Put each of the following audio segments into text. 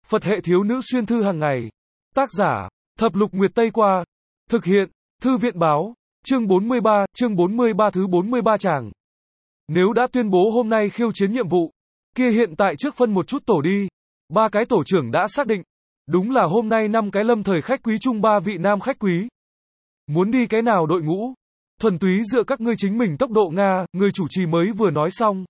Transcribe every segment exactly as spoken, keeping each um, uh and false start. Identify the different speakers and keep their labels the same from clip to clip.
Speaker 1: Phật hệ thiếu nữ xuyên thư hàng ngày. Tác giả, Thập Lục Nguyệt Tây Qua. Thực hiện, Thư viện Báo. Chương bốn mươi ba, chương bốn mươi ba thứ bốn mươi ba tràng. Nếu đã tuyên bố hôm nay khiêu chiến nhiệm vụ, kia hiện tại trước phân một chút tổ đi. Ba cái tổ trưởng đã xác định. Đúng là hôm nay năm cái lâm thời khách quý chung ba vị nam khách quý. Muốn đi cái nào đội ngũ? Thuần túy dựa các ngươi chính mình tốc độ Nga, người chủ trì mới vừa nói xong.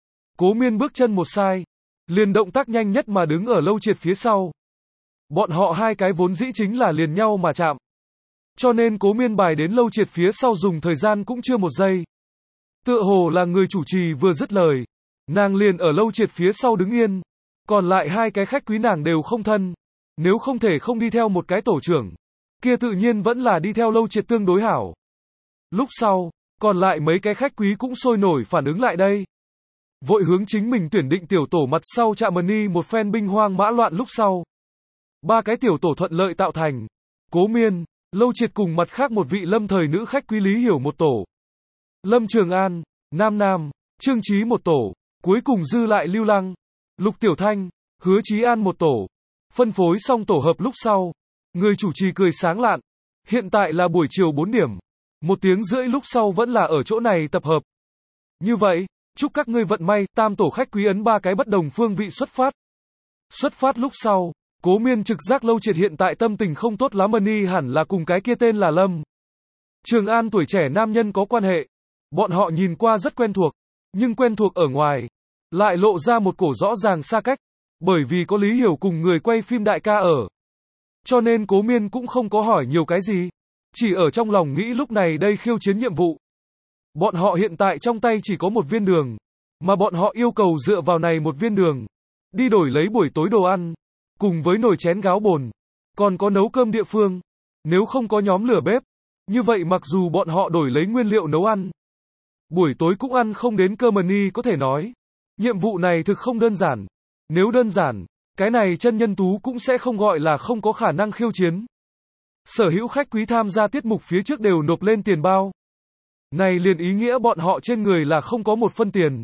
Speaker 1: Cố Miên bước chân một sai, liền động tác nhanh nhất mà đứng ở Lâu Triệt phía sau. Bọn họ hai cái vốn dĩ chính là liền nhau mà chạm. Cho nên Cố Miên bài đến Lâu Triệt phía sau dùng thời gian cũng chưa một giây. Tựa hồ là người chủ trì vừa dứt lời, nàng liền ở Lâu Triệt phía sau đứng yên. Còn lại hai cái khách quý nàng đều không thân. Nếu không thể không đi theo một cái tổ trưởng, kia tự nhiên vẫn là đi theo Lâu Triệt tương đối hảo. Lúc sau, còn lại mấy cái khách quý cũng sôi nổi phản ứng lại đây. Vội hướng chính mình tuyển định tiểu tổ mặt sau chạm mani một phen binh hoang mã loạn lúc sau. Ba cái tiểu tổ thuận lợi tạo thành. Cố Miên, Lâu Triệt cùng mặt khác một vị lâm thời nữ khách quý Lý Hiểu một tổ. Lâm Trường An, Nam Nam, Trương Chí một tổ. Cuối cùng dư lại Lưu Lăng, Lục Tiểu Thanh, Hứa Chí An một tổ. Phân phối xong tổ hợp lúc sau. Người chủ trì cười sáng lạn. Hiện tại là buổi chiều bốn điểm. Một tiếng rưỡi lúc sau vẫn là ở chỗ này tập hợp. Như vậy, chúc các ngươi vận may, tam tổ khách quý ấn ba cái bất đồng phương vị xuất phát. Xuất phát lúc sau, Cố Miên trực giác Lâu Triệt hiện tại tâm tình không tốt lắm, mani hẳn là cùng cái kia tên là Lâm Trường An tuổi trẻ nam nhân có quan hệ. Bọn họ nhìn qua rất quen thuộc, nhưng quen thuộc ở ngoài, lại lộ ra một cổ rõ ràng xa cách, bởi vì có Lý Hiểu cùng người quay phim đại ca ở. Cho nên Cố Miên cũng không có hỏi nhiều cái gì, chỉ ở trong lòng nghĩ lúc này đây khiêu chiến nhiệm vụ. Bọn họ hiện tại trong tay chỉ có một viên đường, mà bọn họ yêu cầu dựa vào này một viên đường, đi đổi lấy buổi tối đồ ăn, cùng với nồi chén gáo bồn, còn có nấu cơm địa phương. Nếu không có nhóm lửa bếp, như vậy mặc dù bọn họ đổi lấy nguyên liệu nấu ăn, buổi tối cũng ăn không đến cơm. Mani có thể nói, nhiệm vụ này thực không đơn giản. Nếu đơn giản, cái này chân nhân tú cũng sẽ không gọi là không có khả năng khiêu chiến. Sở hữu khách quý tham gia tiết mục phía trước đều nộp lên tiền bao. Này liền ý nghĩa bọn họ trên người là không có một phân tiền.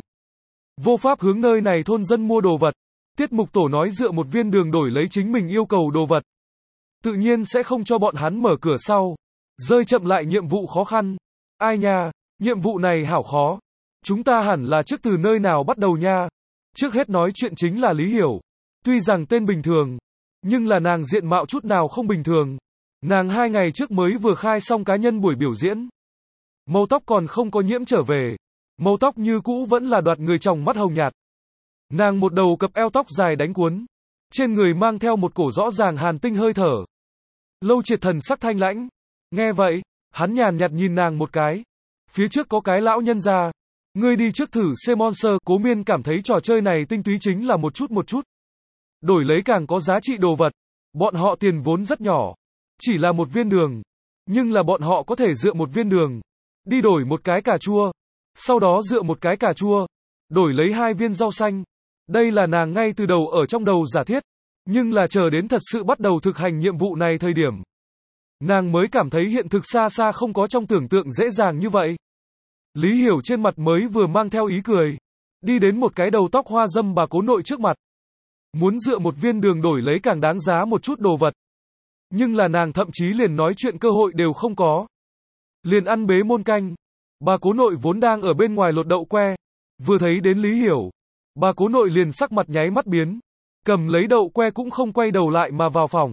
Speaker 1: Vô pháp hướng nơi này thôn dân mua đồ vật. Tiết mục tổ nói dựa một viên đường đổi lấy chính mình yêu cầu đồ vật, tự nhiên sẽ không cho bọn hắn mở cửa sau. Rơi chậm lại nhiệm vụ khó khăn. Ai nha, nhiệm vụ này hảo khó. Chúng ta hẳn là trước từ nơi nào bắt đầu nha. Trước hết nói chuyện chính là Lý Hiểu. Tuy rằng tên bình thường, nhưng là nàng diện mạo chút nào không bình thường. Nàng hai ngày trước mới vừa khai xong cá nhân buổi biểu diễn. Màu tóc còn không có nhiễm trở về. Màu tóc như cũ vẫn là đoạt người tròng mắt hồng nhạt. Nàng một đầu cặp eo tóc dài đánh cuốn. Trên người mang theo một cổ rõ ràng hàn tinh hơi thở. Lâu Triệt thần sắc thanh lãnh. Nghe vậy, hắn nhàn nhạt nhìn nàng một cái. Phía trước có cái lão nhân ra. Ngươi đi trước thử xem monster. Cố Miên cảm thấy trò chơi này tinh túy chính là một chút một chút. Đổi lấy càng có giá trị đồ vật. Bọn họ tiền vốn rất nhỏ. Chỉ là một viên đường. Nhưng là bọn họ có thể dựa một viên đường. Đi đổi một cái cà chua. Sau đó dựa một cái cà chua. Đổi lấy hai viên rau xanh. Đây là nàng ngay từ đầu ở trong đầu giả thiết. Nhưng là chờ đến thật sự bắt đầu thực hành nhiệm vụ này thời điểm, nàng mới cảm thấy hiện thực xa xa không có trong tưởng tượng dễ dàng như vậy. Lý Hiểu trên mặt mới vừa mang theo ý cười. Đi đến một cái đầu tóc hoa dâm bà cố nội trước mặt. Muốn dựa một viên đường đổi lấy càng đáng giá một chút đồ vật. Nhưng là nàng thậm chí liền nói chuyện cơ hội đều không có. Liền ăn bế môn canh. Bà cố nội vốn đang ở bên ngoài lột đậu que. Vừa thấy đến Lý Hiểu, bà cố nội liền sắc mặt nháy mắt biến. Cầm lấy đậu que cũng không quay đầu lại mà vào phòng.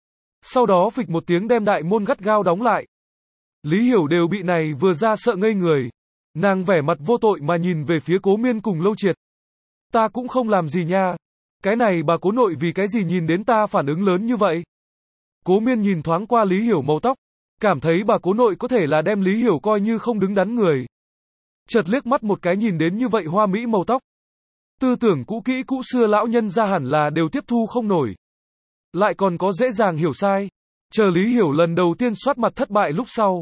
Speaker 1: Sau đó phịch một tiếng đem đại môn gắt gao đóng lại. Lý Hiểu đều bị này vừa ra sợ ngây người. Nàng vẻ mặt vô tội mà nhìn về phía Cố Miên cùng Lâu Triệt. Ta cũng không làm gì nha. Cái này bà cố nội vì cái gì nhìn đến ta phản ứng lớn như vậy? Cố Miên nhìn thoáng qua Lý Hiểu màu tóc. Cảm thấy bà cố nội có thể là đem Lý Hiểu coi như không đứng đắn người. Chợt liếc mắt một cái nhìn đến như vậy hoa mỹ màu tóc. Tư tưởng cũ kỹ cũ xưa lão nhân ra hẳn là đều tiếp thu không nổi. Lại còn có dễ dàng hiểu sai. Chờ Lý Hiểu lần đầu tiên soát mặt thất bại lúc sau.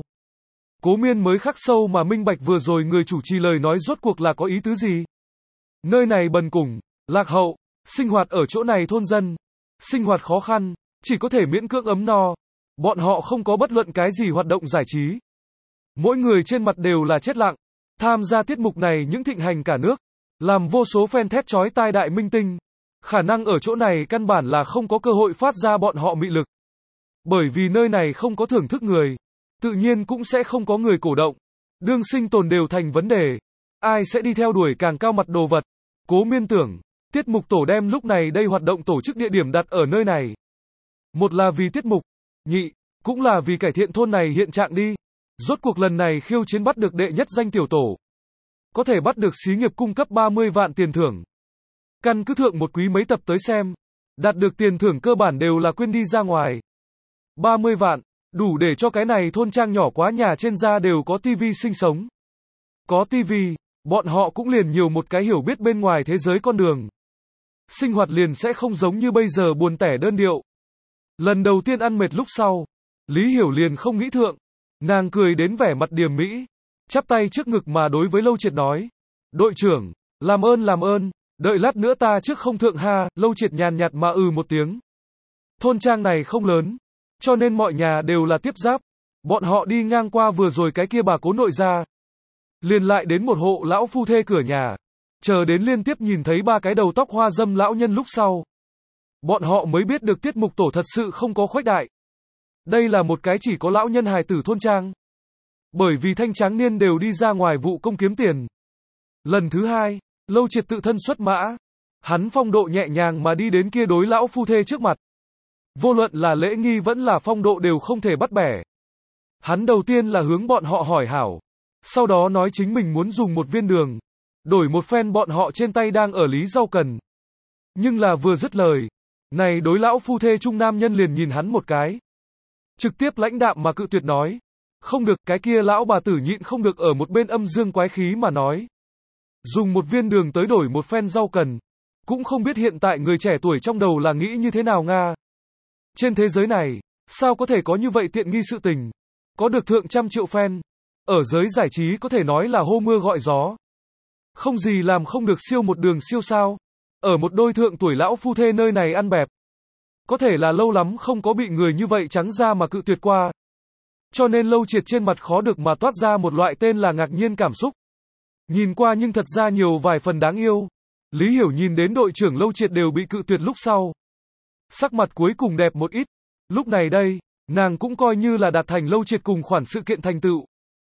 Speaker 1: Cố Miên mới khắc sâu mà minh bạch vừa rồi người chủ trì lời nói rốt cuộc là có ý tứ gì. Nơi này bần cùng, lạc hậu, sinh hoạt ở chỗ này thôn dân. Sinh hoạt khó khăn, chỉ có thể miễn cưỡng ấm no. Bọn họ không có bất luận cái gì hoạt động giải trí. Mỗi người trên mặt đều là chết lặng. Tham gia tiết mục này những thịnh hành cả nước. Làm vô số fan thét chói tai đại minh tinh. Khả năng ở chỗ này căn bản là không có cơ hội phát ra bọn họ mị lực. Bởi vì nơi này không có thưởng thức người, tự nhiên cũng sẽ không có người cổ động. Đương sinh tồn đều thành vấn đề. Ai sẽ đi theo đuổi càng cao mặt đồ vật? Cố Miên tưởng, tiết mục tổ đem lúc này đây hoạt động tổ chức địa điểm đặt ở nơi này. Một là vì tiết mục, nhị, cũng là vì cải thiện thôn này hiện trạng đi. Rốt cuộc lần này khiêu chiến bắt được đệ nhất danh tiểu tổ. Có thể bắt được xí nghiệp cung cấp ba mươi vạn tiền thưởng. Căn cứ thượng một quý mấy tập tới xem, đạt được tiền thưởng cơ bản đều là quyên đi ra ngoài. ba mươi vạn, đủ để cho cái này thôn trang nhỏ quá nhà trên da đều có tivi sinh sống. Có tivi, bọn họ cũng liền nhiều một cái hiểu biết bên ngoài thế giới con đường. Sinh hoạt liền sẽ không giống như bây giờ buồn tẻ đơn điệu. Lần đầu tiên ăn mệt lúc sau, Lý Hiểu liền không nghĩ thượng. Nàng cười đến vẻ mặt điềm mỹ, chắp tay trước ngực mà đối với Lâu Triệt nói. Đội trưởng, làm ơn làm ơn, đợi lát nữa ta trước không thượng ha. Lâu Triệt nhàn nhạt mà ừ một tiếng. Thôn trang này không lớn, cho nên mọi nhà đều là tiếp giáp. Bọn họ đi ngang qua vừa rồi cái kia bà cố nội gia, liền lại đến một hộ lão phu thê cửa nhà, chờ đến liên tiếp nhìn thấy ba cái đầu tóc hoa dâm lão nhân lúc sau. Bọn họ mới biết được tiết mục tổ thật sự không có khuếch đại. Đây là một cái chỉ có lão nhân hài tử thôn trang. Bởi vì thanh tráng niên đều đi ra ngoài vụ công kiếm tiền. Lần thứ hai, Lâu Triệt tự thân xuất mã. Hắn phong độ nhẹ nhàng mà đi đến kia đối lão phu thê trước mặt. Vô luận là lễ nghi vẫn là phong độ đều không thể bắt bẻ. Hắn đầu tiên là hướng bọn họ hỏi hảo. Sau đó nói chính mình muốn dùng một viên đường. Đổi một phen bọn họ trên tay đang ở lý rau cần. Nhưng là vừa dứt lời. Này đối lão phu thê trung nam nhân liền nhìn hắn một cái. Trực tiếp lãnh đạm mà cự tuyệt nói. Không được, cái kia lão bà tử nhịn không được ở một bên âm dương quái khí mà nói. Dùng một viên đường tới đổi một phen rau cần. Cũng không biết hiện tại người trẻ tuổi trong đầu là nghĩ như thế nào Nga. Trên thế giới này, sao có thể có như vậy tiện nghi sự tình. Có được thượng trăm triệu fan. Ở giới giải trí có thể nói là hô mưa gọi gió. Không gì làm không được siêu một đường siêu sao. Ở một đôi thượng tuổi lão phu thê nơi này ăn bẹp. Có thể là lâu lắm không có bị người như vậy trắng ra mà cự tuyệt qua. Cho nên Lâu Triệt trên mặt khó được mà toát ra một loại tên là ngạc nhiên cảm xúc. Nhìn qua nhưng thật ra nhiều vài phần đáng yêu. Lý Hiểu nhìn đến đội trưởng Lâu Triệt đều bị cự tuyệt lúc sau. Sắc mặt cuối cùng đẹp một ít. Lúc này đây, nàng cũng coi như là đạt thành Lâu Triệt cùng khoản sự kiện thành tựu.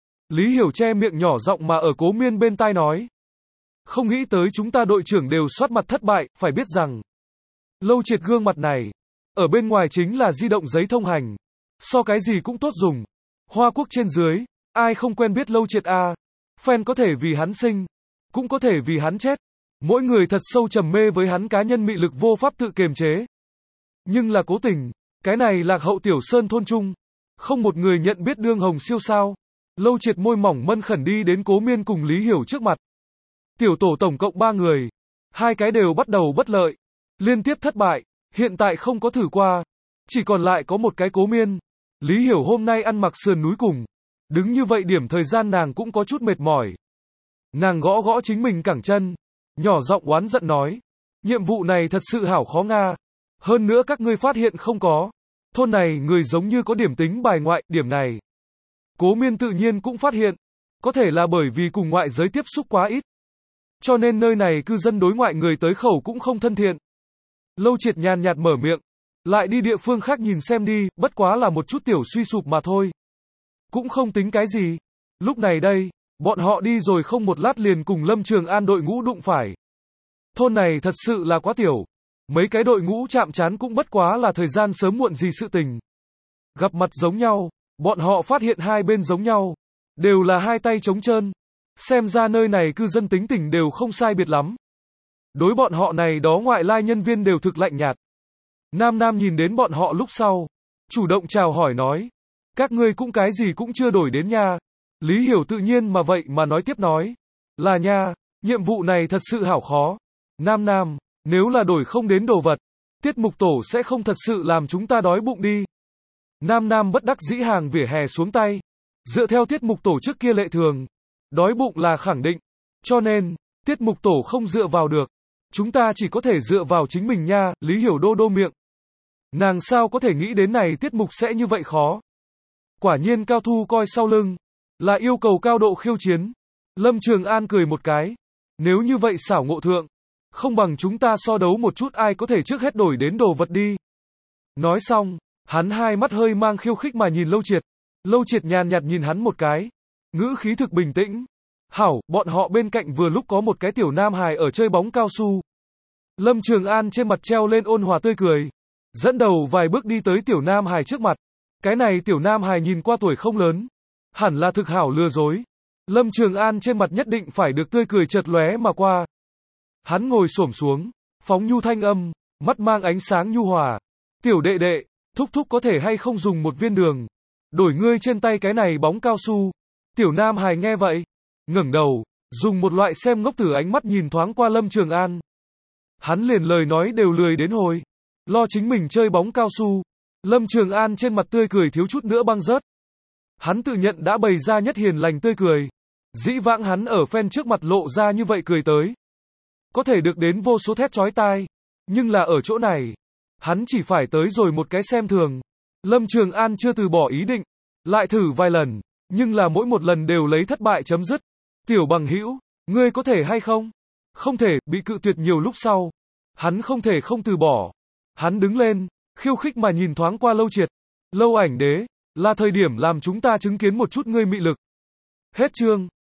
Speaker 1: Lý Hiểu che miệng nhỏ giọng mà ở Cố Miên bên tai nói. Không nghĩ tới chúng ta đội trưởng đều soát mặt thất bại, phải biết rằng. Lâu Triệt gương mặt này, ở bên ngoài chính là di động giấy thông hành. So cái gì cũng tốt dùng. Hoa quốc trên dưới, ai không quen biết Lâu Triệt a. Fan có thể vì hắn sinh, cũng có thể vì hắn chết. Mỗi người thật sâu trầm mê với hắn cá nhân mị lực vô pháp tự kiềm chế. Nhưng là cố tình, cái này lạc hậu tiểu sơn thôn trung. Không một người nhận biết đương hồng siêu sao. Lâu Triệt môi mỏng mân khẩn đi đến Cố Miên cùng Lý Hiểu trước mặt. Tiểu tổ tổng cộng ba người. Hai cái đều bắt đầu bất lợi. Liên tiếp thất bại. Hiện tại không có thử qua. Chỉ còn lại có một cái Cố Miên. Lý Hiểu hôm nay ăn mặc sườn núi cùng. Đứng như vậy điểm thời gian nàng cũng có chút mệt mỏi. Nàng gõ gõ chính mình cẳng chân. Nhỏ giọng oán giận nói. Nhiệm vụ này thật sự hảo khó Nga. Hơn nữa các ngươi phát hiện không có. Thôn này người giống như có điểm tính bài ngoại, điểm này. Cố Miên tự nhiên cũng phát hiện. Có thể là bởi vì cùng ngoại giới tiếp xúc quá ít. Cho nên nơi này cư dân đối ngoại người tới khẩu cũng không thân thiện. Lâu Triệt nhàn nhạt mở miệng. Lại đi địa phương khác nhìn xem đi, bất quá là một chút tiểu suy sụp mà thôi. Cũng không tính cái gì. Lúc này đây, bọn họ đi rồi không một lát liền cùng Lâm Trường An đội ngũ đụng phải. Thôn này thật sự là quá tiểu. Mấy cái đội ngũ chạm trán cũng bất quá là thời gian sớm muộn gì sự tình. Gặp mặt giống nhau, bọn họ phát hiện hai bên giống nhau. Đều là hai tay trống trơn. Xem ra nơi này cư dân tính tình đều không sai biệt lắm. Đối bọn họ này đó ngoại lai nhân viên đều thực lạnh nhạt. Nam Nam nhìn đến bọn họ lúc sau. Chủ động chào hỏi nói. Các ngươi cũng cái gì cũng chưa đổi đến nha. Lý Hiểu tự nhiên mà vậy mà nói tiếp nói. Là nha, nhiệm vụ này thật sự hảo khó. Nam Nam, nếu là đổi không đến đồ vật, tiết mục tổ sẽ không thật sự làm chúng ta đói bụng đi. Nam Nam bất đắc dĩ hàng vỉa hè xuống tay. Dựa theo tiết mục tổ trước kia lệ thường. Đói bụng là khẳng định. Cho nên, tiết mục tổ không dựa vào được. Chúng ta chỉ có thể dựa vào chính mình nha. Lý Hiểu đô đô miệng. Nàng sao có thể nghĩ đến này tiết mục sẽ như vậy khó. Quả nhiên Cao Thu coi sau lưng. Là yêu cầu cao độ khiêu chiến. Lâm Trường An cười một cái. Nếu như vậy xảo ngộ thượng. Không bằng chúng ta so đấu một chút ai có thể trước hết đổi đến đồ vật đi. Nói xong, hắn hai mắt hơi mang khiêu khích mà nhìn Lâu Triệt. Lâu Triệt nhàn nhạt nhìn hắn một cái. Ngữ khí thực bình tĩnh. Hảo, bọn họ bên cạnh vừa lúc có một cái tiểu nam hài ở chơi bóng cao su. Lâm Trường An trên mặt treo lên ôn hòa tươi cười. Dẫn đầu vài bước đi tới tiểu nam hài trước mặt. Cái này tiểu nam hài nhìn qua tuổi không lớn. Hẳn là thực hảo lừa dối. Lâm Trường An trên mặt nhất định phải được tươi cười chợt lóe mà qua. Hắn ngồi xổm xuống, phóng nhu thanh âm, mắt mang ánh sáng nhu hòa. Tiểu đệ đệ, thúc thúc có thể hay không dùng một viên đường. Đổi ngươi trên tay cái này bóng cao su. Tiểu nam hài nghe vậy. Ngẩng đầu, dùng một loại xem ngốc tử ánh mắt nhìn thoáng qua Lâm Trường An. Hắn liền lời nói đều lười đến hồi. Lo chính mình chơi bóng cao su. Lâm Trường An trên mặt tươi cười thiếu chút nữa băng rớt. Hắn tự nhận đã bày ra nhất hiền lành tươi cười. Dĩ vãng hắn ở fan trước mặt lộ ra như vậy cười tới. Có thể được đến vô số thét chói tai. Nhưng là ở chỗ này. Hắn chỉ phải tới rồi một cái xem thường. Lâm Trường An chưa từ bỏ ý định. Lại thử vài lần. Nhưng là mỗi một lần đều lấy thất bại chấm dứt. Tiểu bằng hữu, ngươi có thể hay không? Không thể, bị cự tuyệt nhiều lúc sau. Hắn không thể không từ bỏ. Hắn đứng lên, khiêu khích mà nhìn thoáng qua Lâu Triệt. Lâu ảnh đế, là thời điểm làm chúng ta chứng kiến một chút ngươi mị lực. Hết chương.